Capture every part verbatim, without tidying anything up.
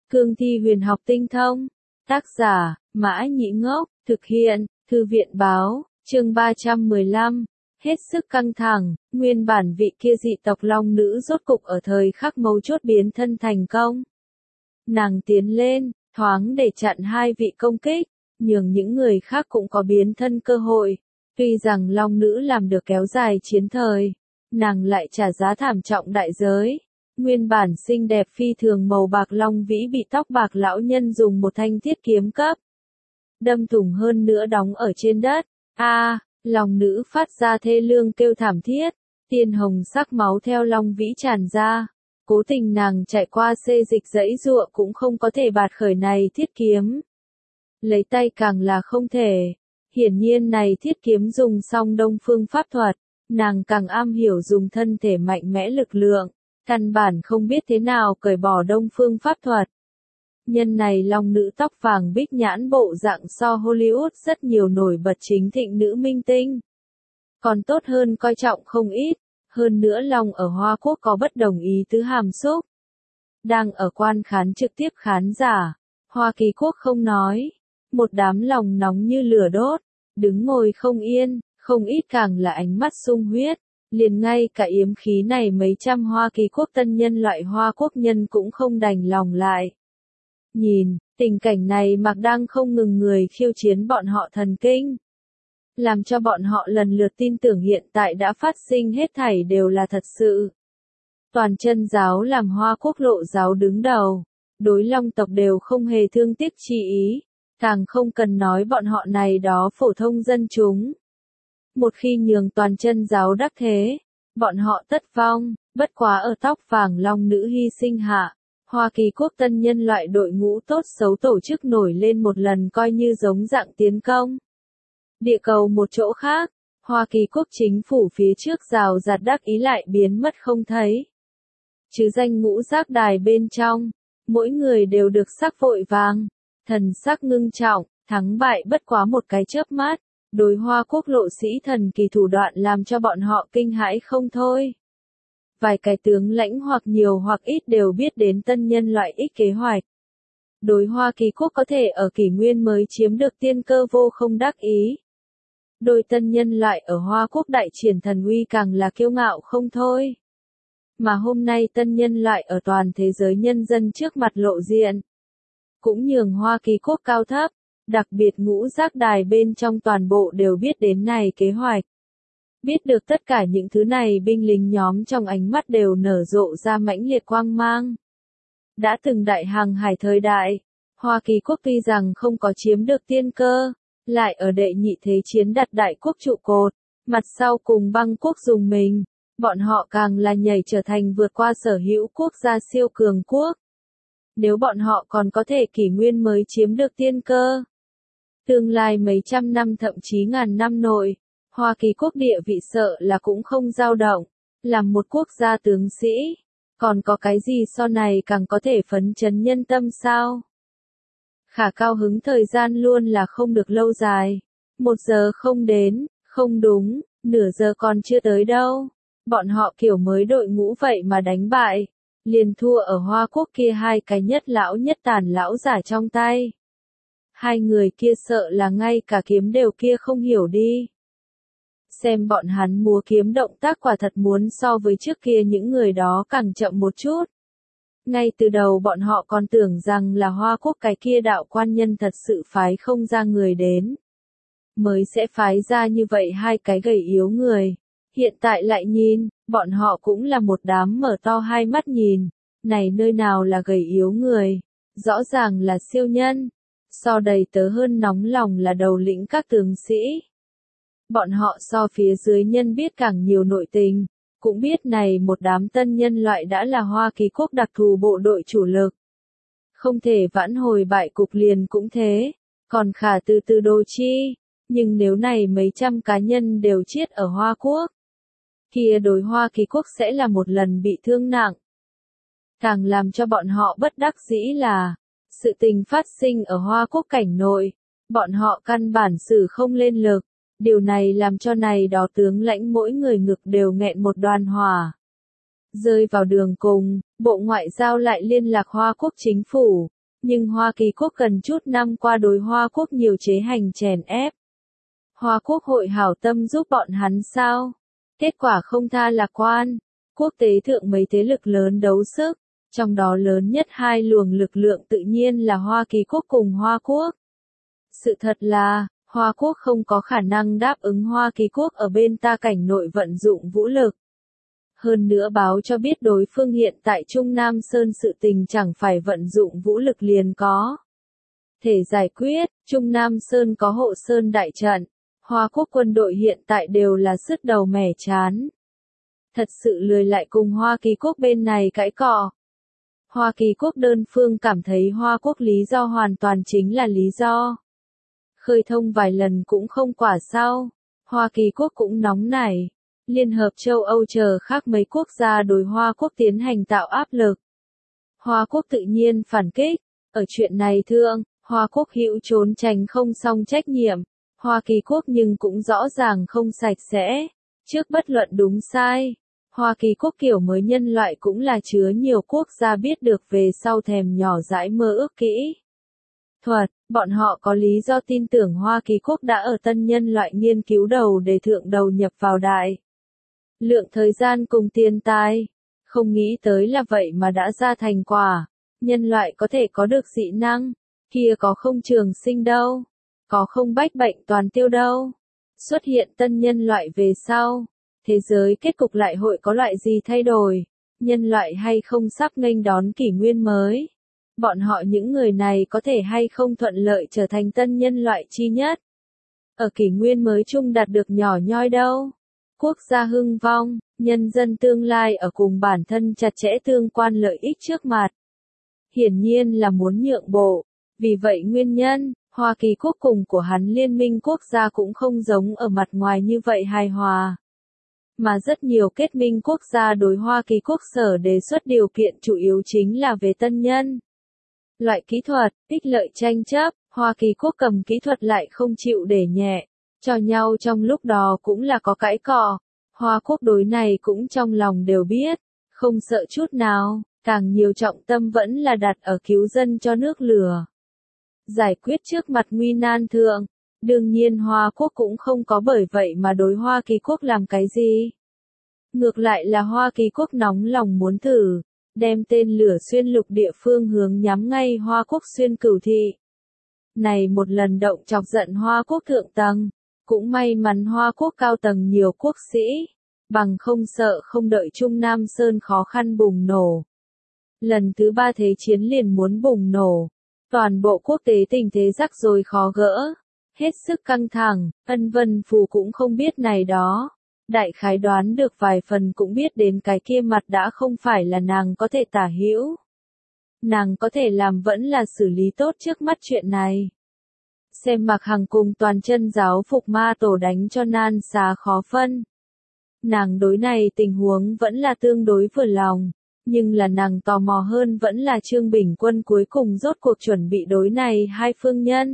Cương thi huyền học tinh thông. Tác giả, Mã Nhĩ Ngốc, thực hiện, Thư viện Báo, chương ba trăm mười lăm. Hết sức căng thẳng, nguyên bản vị kia dị tộc long nữ rốt cục ở thời khắc mấu chốt biến thân thành công. Nàng tiến lên, thoáng để chặn hai vị công kích, nhường những người khác cũng có biến thân cơ hội. Tuy rằng long nữ làm được kéo dài chiến thời, nàng lại trả giá thảm trọng đại giới. Nguyên bản xinh đẹp phi thường màu bạc long vĩ bị tóc bạc lão nhân dùng một thanh thiết kiếm cấp đâm thủng hơn nữa đóng ở trên đất. A, à, long nữ phát ra thê lương kêu thảm thiết, tiên hồng sắc máu theo long vĩ tràn ra. Cố tình nàng chạy qua xê dịch dãy giụa cũng không có thể bạt khởi này thiết kiếm. Lấy tay càng là không thể. Hiển nhiên này thiết kiếm dùng xong đông phương pháp thuật, nàng càng am hiểu dùng thân thể mạnh mẽ lực lượng, căn bản không biết thế nào cởi bỏ đông phương pháp thuật. Nhân này long nữ tóc vàng bích nhãn bộ dạng so Hollywood rất nhiều nổi bật chính thịnh nữ minh tinh. Còn tốt hơn coi trọng không ít, hơn nữa long ở Hoa Quốc có bất đồng ý tứ hàm xúc. Đang ở quan khán trực tiếp khán giả, Hoa Kỳ Quốc không nói, một đám lòng nóng như lửa đốt, đứng ngồi không yên, không ít càng là ánh mắt sung huyết. Liền ngay cả yếm khí này mấy trăm Hoa Kỳ Quốc tân nhân loại Hoa Quốc nhân cũng không đành lòng lại. Nhìn, tình cảnh này mặc đang không ngừng người khiêu chiến bọn họ thần kinh. Làm cho bọn họ lần lượt tin tưởng hiện tại đã phát sinh hết thảy đều là thật sự. Toàn chân giáo làm Hoa Quốc lộ giáo đứng đầu, đối long tộc đều không hề thương tiếc chi ý, càng không cần nói bọn họ này đó phổ thông dân chúng. Một khi nhường toàn chân giáo đắc thế, bọn họ tất vong, bất quá ở tóc vàng long nữ hy sinh hạ, Hoa Kỳ Quốc tân nhân loại đội ngũ tốt xấu tổ chức nổi lên một lần coi như giống dạng tiến công. Địa cầu một chỗ khác, Hoa Kỳ Quốc chính phủ phía trước rào rạt đắc ý lại biến mất không thấy. Chứ danh ngũ giác đài bên trong, mỗi người đều được sắc vội vàng, thần sắc ngưng trọng, thắng bại bất quá một cái chớp mắt. Đối Hoa Quốc lộ sĩ thần kỳ thủ đoạn làm cho bọn họ kinh hãi không thôi. Vài cái tướng lãnh hoặc nhiều hoặc ít đều biết đến tân nhân loại ích kế hoạch. Đối Hoa Kỳ Quốc có thể ở kỷ nguyên mới chiếm được tiên cơ vô không đắc ý. Đôi tân nhân loại ở Hoa Quốc đại triển thần uy càng là kiêu ngạo không thôi. Mà hôm nay tân nhân loại ở toàn thế giới nhân dân trước mặt lộ diện. Cũng nhường Hoa Kỳ Quốc cao thấp. Đặc biệt ngũ giác đài bên trong toàn bộ đều biết đến này kế hoạch. Biết được tất cả những thứ này binh lính nhóm trong ánh mắt đều nở rộ ra mãnh liệt quang mang. Đã từng đại hàng hải thời đại, Hoa Kỳ Quốc tuy rằng không có chiếm được tiên cơ, lại ở đệ nhị thế chiến đặt đại quốc trụ cột, mặt sau cùng băng quốc dùng mình, bọn họ càng là nhảy trở thành vượt qua sở hữu quốc gia siêu cường quốc. Nếu bọn họ còn có thể kỷ nguyên mới chiếm được tiên cơ, tương lai mấy trăm năm thậm chí ngàn năm nội, Hoa Kỳ Quốc địa vị sợ là cũng không dao động, làm một quốc gia tướng sĩ, còn có cái gì so này càng có thể phấn chấn nhân tâm sao? Khả cao hứng thời gian luôn là không được lâu dài, một giờ không đến, không đúng, nửa giờ còn chưa tới đâu, bọn họ kiểu mới đội ngũ vậy mà đánh bại, liền thua ở Hoa Quốc kia hai cái nhất lão nhất tàn lão giả trong tay. Hai người kia sợ là ngay cả kiếm đều kia không hiểu đi. Xem bọn hắn múa kiếm động tác quả thật muốn so với trước kia những người đó càng chậm một chút. Ngay từ đầu bọn họ còn tưởng rằng là Hoa Quốc cái kia đạo quan nhân thật sự phái không ra người đến. Mới sẽ phái ra như vậy hai cái gầy yếu người. Hiện tại lại nhìn, bọn họ cũng là một đám mở to hai mắt nhìn. Này nơi nào là gầy yếu người, rõ ràng là siêu nhân. So đầy tớ hơn nóng lòng là đầu lĩnh các tướng sĩ. Bọn họ so phía dưới nhân biết càng nhiều nội tình, cũng biết này một đám tân nhân loại đã là Hoa Kỳ Quốc đặc thù bộ đội chủ lực. Không thể vãn hồi bại cục liền cũng thế, còn khả từ từ đồ chi, nhưng nếu này mấy trăm cá nhân đều chết ở Hoa Quốc, kia đối Hoa Kỳ Quốc sẽ là một lần bị thương nặng. Càng làm cho bọn họ bất đắc dĩ là, sự tình phát sinh ở Hoa Quốc cảnh nội, bọn họ căn bản xử không lên lực, điều này làm cho này đó tướng lãnh mỗi người ngực đều nghẹn một đoàn hỏa. Rơi vào đường cùng, Bộ Ngoại giao lại liên lạc Hoa Quốc chính phủ, nhưng Hoa Kỳ quốc gần chút năm qua đối Hoa quốc nhiều chế hành chèn ép. Hoa quốc hội hảo tâm giúp bọn hắn sao? Kết quả không tha lạc quan. Quốc tế thượng mấy thế lực lớn đấu sức, trong đó lớn nhất hai luồng lực lượng tự nhiên là Hoa Kỳ quốc cùng Hoa quốc. Sự thật là, Hoa quốc không có khả năng đáp ứng Hoa Kỳ quốc ở bên ta cảnh nội vận dụng vũ lực. Hơn nữa báo cho biết đối phương hiện tại Trung Nam Sơn sự tình chẳng phải vận dụng vũ lực liền có thể giải quyết. Trung Nam Sơn có hộ sơn đại trận, Hoa quốc quân đội hiện tại đều là sứt đầu mẻ chán. Thật sự lười lại cùng Hoa Kỳ quốc bên này cãi cọ. Hoa Kỳ quốc đơn phương cảm thấy Hoa quốc lý do hoàn toàn chính là lý do. Khơi thông vài lần cũng không quả sao. Hoa Kỳ quốc cũng nóng nảy. Liên hợp châu Âu chờ khác mấy quốc gia đối Hoa quốc tiến hành tạo áp lực. Hoa quốc tự nhiên phản kích. Ở chuyện này thượng, Hoa quốc hữu trốn tránh không xong trách nhiệm. Hoa Kỳ quốc nhưng cũng rõ ràng không sạch sẽ. Trước bất luận đúng sai, Hoa Kỳ quốc kiểu mới nhân loại cũng là chứa nhiều quốc gia biết được về sau thèm nhỏ dãi mơ ước kỹ thuật. Bọn họ có lý do tin tưởng Hoa Kỳ quốc đã ở tân nhân loại nghiên cứu đầu để thượng đầu nhập vào đại lượng thời gian cùng tiền tài. Không nghĩ tới là vậy mà đã ra thành quả. Nhân loại có thể có được dị năng, kia có không trường sinh đâu, có không bách bệnh toàn tiêu đâu. Xuất hiện tân nhân loại về sau, thế giới kết cục lại hội có loại gì thay đổi? Nhân loại hay không sắp nghênh đón kỷ nguyên mới? Bọn họ những người này có thể hay không thuận lợi trở thành tân nhân loại chi nhất? Ở kỷ nguyên mới chung đạt được nhỏ nhoi đâu? Quốc gia hưng vong, nhân dân tương lai ở cùng bản thân chặt chẽ tương quan lợi ích trước mặt. Hiển nhiên là muốn nhượng bộ. Vì vậy nguyên nhân, Hoa Kỳ quốc cùng của hắn liên minh quốc gia cũng không giống ở mặt ngoài như vậy hài hòa. Mà rất nhiều kết minh quốc gia đối Hoa Kỳ quốc sở đề xuất điều kiện chủ yếu chính là về tân nhân. Loại kỹ thuật, ích lợi tranh chấp, Hoa Kỳ quốc cầm kỹ thuật lại không chịu để nhẹ. Cho nhau trong lúc đó cũng là có cãi cọ. Hoa quốc đối này cũng trong lòng đều biết, không sợ chút nào, càng nhiều trọng tâm vẫn là đặt ở cứu dân cho nước lửa. Giải quyết trước mặt nguy nan thượng, đương nhiên Hoa quốc cũng không có bởi vậy mà đối Hoa Kỳ quốc làm cái gì. Ngược lại là Hoa Kỳ quốc nóng lòng muốn thử, đem tên lửa xuyên lục địa phương hướng nhắm ngay Hoa quốc xuyên cửu thị. Này một lần động chọc giận Hoa quốc thượng tầng, cũng may mắn Hoa quốc cao tầng nhiều quốc sĩ, bằng không sợ không đợi Trung Nam Sơn khó khăn bùng nổ. Lần thứ ba thế chiến liền muốn bùng nổ, toàn bộ quốc tế tình thế rắc rối khó gỡ, hết sức căng thẳng, Ân Vân Phù cũng không biết này đó. Đại khái đoán được vài phần cũng biết đến cái kia mặt đã không phải là nàng có thể tả hữu. Nàng có thể làm vẫn là xử lý tốt trước mắt chuyện này. Xem Mạc Hằng cùng toàn chân giáo phục ma tổ đánh cho nan xá khó phân. Nàng đối này tình huống vẫn là tương đối vừa lòng, nhưng là nàng tò mò hơn vẫn là Trương Bình Quân cuối cùng rốt cuộc chuẩn bị đối này hai phương nhân.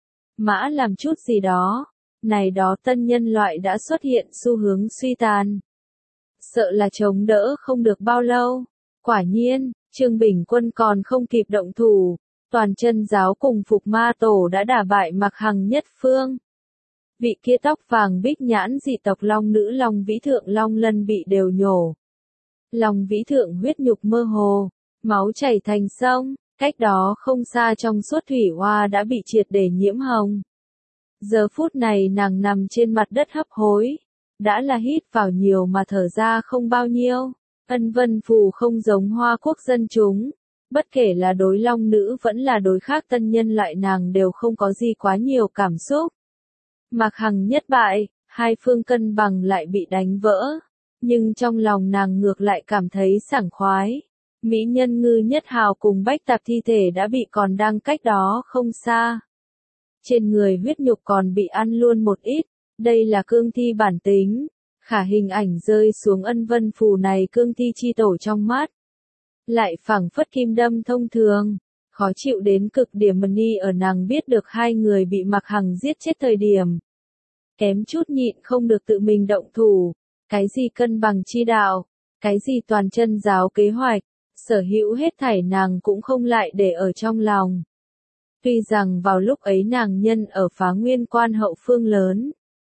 Mã làm chút gì đó. Này đó tân nhân loại đã xuất hiện xu hướng suy tàn. Sợ là chống đỡ không được bao lâu. Quả nhiên, Trương Bình Quân còn không kịp động thủ. Toàn chân giáo cùng phục ma tổ đã đả bại Mạc Hằng nhất phương. Vị kia tóc vàng bích nhãn dị tộc long nữ Long Vĩ Thượng Long Lân bị đều nhổ. Long Vĩ Thượng huyết nhục mơ hồ, máu chảy thành sông, cách đó không xa trong suốt thủy hoa đã bị triệt để nhiễm hồng. Giờ phút này nàng nằm trên mặt đất hấp hối, đã là hít vào nhiều mà thở ra không bao nhiêu. Ân Vân Phù không giống Hoa quốc dân chúng, bất kể là đối long nữ vẫn là đối khác tân nhân loại nàng đều không có gì quá nhiều cảm xúc. Mạc Hằng nhất bại, hai phương cân bằng lại bị đánh vỡ, nhưng trong lòng nàng ngược lại cảm thấy sảng khoái. Mỹ nhân Ngư Nhất Hào cùng Bách Tạp thi thể đã bị còn đang cách đó không xa. Trên người huyết nhục còn bị ăn luôn một ít, đây là cương thi bản tính. Khả hình ảnh rơi xuống Ân Vân Phù này cương thi chi tổ trong mắt. Lại phảng phất kim đâm thông thường, khó chịu đến cực điểm Mani ở nàng biết được hai người bị Mạc Hằng giết chết thời điểm. Kém chút nhịn không được tự mình động thủ, cái gì cân bằng chi đạo, cái gì toàn chân giáo kế hoạch, Sở hữu hết thảy nàng cũng không lại để ở trong lòng. Tuy rằng vào lúc ấy nàng nhân ở Phá Nguyên Quan hậu phương lớn.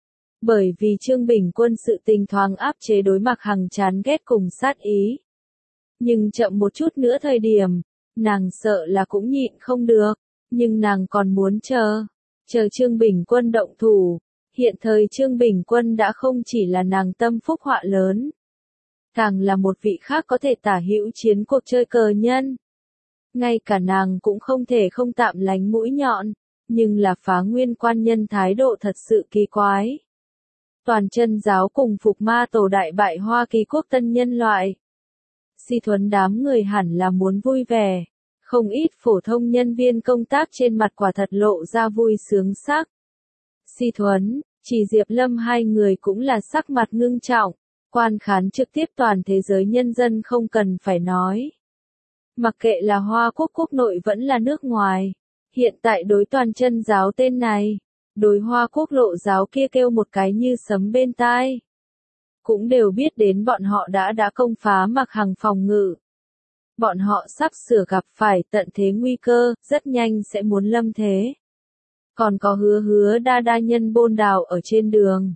Bởi vì Trương Bình Quân sự tình thoáng áp chế đối Mạc Hằng chán ghét cùng sát ý. Nhưng chậm một chút nữa thời điểm, nàng sợ là cũng nhịn không được, nhưng nàng còn muốn chờ, chờ Trương Bình Quân động thủ. Hiện thời Trương Bình Quân đã không chỉ là nàng tâm phúc họa lớn, càng là một vị khác có thể tả hữu chiến cuộc chơi cờ nhân. Ngay cả nàng cũng không thể không tạm lánh mũi nhọn, nhưng là Phá Nguyên Quan nhân thái độ thật sự kỳ quái. Toàn chân giáo cùng phục ma tổ đại bại Hoa Kỳ quốc tân nhân loại. Si Thuấn đám người hẳn là muốn vui vẻ, không ít phổ thông nhân viên công tác trên mặt quả thật lộ ra vui sướng sắc. Si Thuấn, Chỉ Diệp Lâm hai người cũng là sắc mặt ngưng trọng, quan khán trực tiếp toàn thế giới nhân dân không cần phải nói. Mặc kệ là Hoa Quốc quốc nội vẫn là nước ngoài, hiện tại đối toàn chân giáo tên này, đối Hoa Quốc lộ giáo kia kêu một cái như sấm bên tai. Cũng đều biết đến bọn họ đã đã công phá Mạc Hằng phòng ngự. Bọn họ sắp sửa gặp phải tận thế nguy cơ, rất nhanh sẽ muốn lâm thế. Còn có hứa hứa đa đa nhân bôn đào ở trên đường.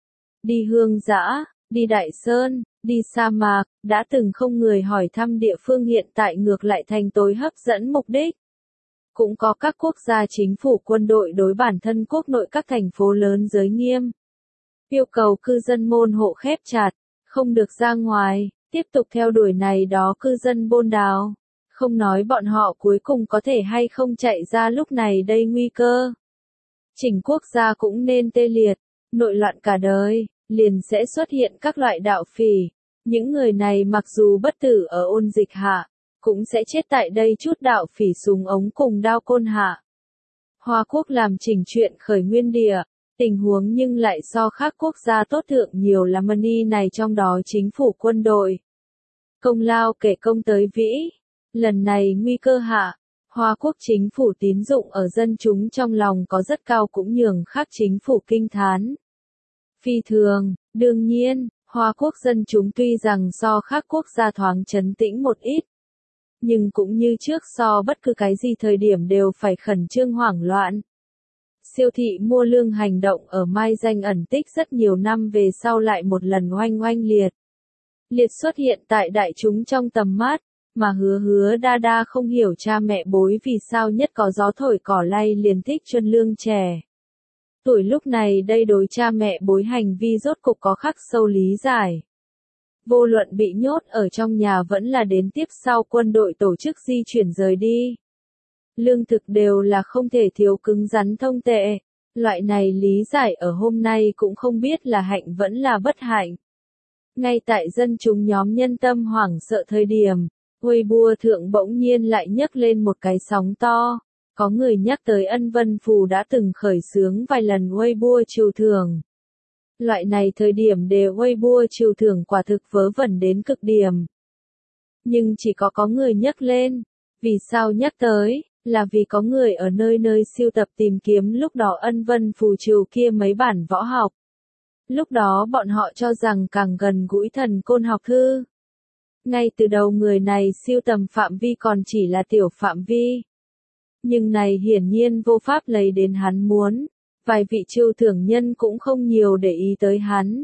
Đi hương dã, đi đại sơn, đi sa mạc, đã từng không người hỏi thăm địa phương hiện tại ngược lại thành tối hấp dẫn mục đích. Cũng có các quốc gia chính phủ quân đội đối bản thân quốc nội các thành phố lớn giới nghiêm. Yêu cầu cư dân môn hộ khép chặt, không được ra ngoài, tiếp tục theo đuổi này đó cư dân bôn đào. Không nói bọn họ cuối cùng có thể hay không chạy ra lúc này đây nguy cơ. Chỉnh quốc gia cũng nên tê liệt, nội loạn cả đời, liền sẽ xuất hiện các loại đạo phỉ. Những người này mặc dù bất tử ở ôn dịch hạ, cũng sẽ chết tại đây chút đạo phỉ súng ống cùng đao côn hạ. Hoa Quốc làm chỉnh chuyện khởi nguyên địa, tình huống nhưng lại so khác quốc gia tốt thượng nhiều là money này trong đó chính phủ quân đội. Công lao kể công tới vĩ, lần này nguy cơ hạ, Hoa Quốc chính phủ tín dụng ở dân chúng trong lòng có rất cao cũng nhường khác chính phủ kinh thán. Phi thường, đương nhiên, Hoa Quốc dân chúng tuy rằng so khác quốc gia thoáng trấn tĩnh một ít, nhưng cũng như trước so bất cứ cái gì thời điểm đều phải khẩn trương hoảng loạn. Siêu thị mua lương hành động ở Mai Danh ẩn tích rất nhiều năm về sau lại một lần oanh oanh liệt. Liệt xuất hiện tại đại chúng trong tầm mắt, mà hứa hứa đa đa không hiểu cha mẹ bối vì sao nhất có gió thổi cỏ lay liền thích chuân lương trẻ. Tuổi lúc này đây đối cha mẹ bối hành vi rốt cục có khắc sâu lý giải. Vô luận bị nhốt ở trong nhà vẫn là đến tiếp sau quân đội tổ chức di chuyển rời đi. Lương thực đều là không thể thiếu cứng rắn thông tệ. Loại này lý giải ở hôm nay cũng không biết là hạnh vẫn là bất hạnh. Ngay tại dân chúng nhóm nhân tâm hoảng sợ thời điểm, Weibo thượng bỗng nhiên lại nhấc lên một cái sóng to. Có người nhắc tới Ân Vân Phù đã từng khởi xướng vài lần Weibo trừ thưởng. Loại này thời điểm để Weibo trừ thưởng quả thực vớ vẩn đến cực điểm. Nhưng chỉ có có người nhắc lên. Vì sao nhắc tới? Là vì có người ở nơi nơi siêu tập tìm kiếm lúc đó Ân Vân Phù trừ kia mấy bản võ học. Lúc đó bọn họ cho rằng càng gần gũi thần côn học thư. Ngay từ đầu người này siêu tầm phạm vi còn chỉ là tiểu phạm vi. Nhưng này hiển nhiên vô pháp lấy đến hắn muốn. Vài vị trừ thưởng nhân cũng không nhiều để ý tới hắn.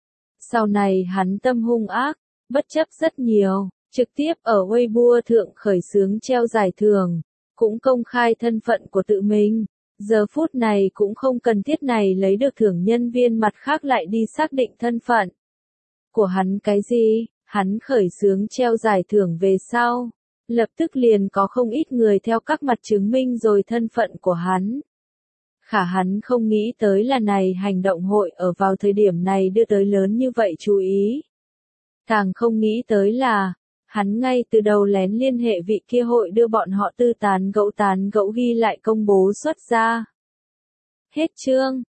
Sau này hắn tâm hung ác, bất chấp rất nhiều, trực tiếp ở Weibo thượng khởi xướng treo giải thưởng, cũng công khai thân phận của tự mình. Giờ phút này cũng không cần thiết này lấy được thưởng nhân viên mặt khác lại đi xác định thân phận của hắn cái gì, hắn khởi xướng treo giải thưởng về sau. Lập tức liền có không ít người theo các mặt chứng minh rồi thân phận của hắn. Khả hắn không nghĩ tới là này hành động hội ở vào thời điểm này đưa tới lớn như vậy chú ý. Càng không nghĩ tới là, hắn ngay từ đầu lén liên hệ vị kia hội đưa bọn họ tư tán gẫu tán gẫu ghi lại công bố xuất ra. Hết chương.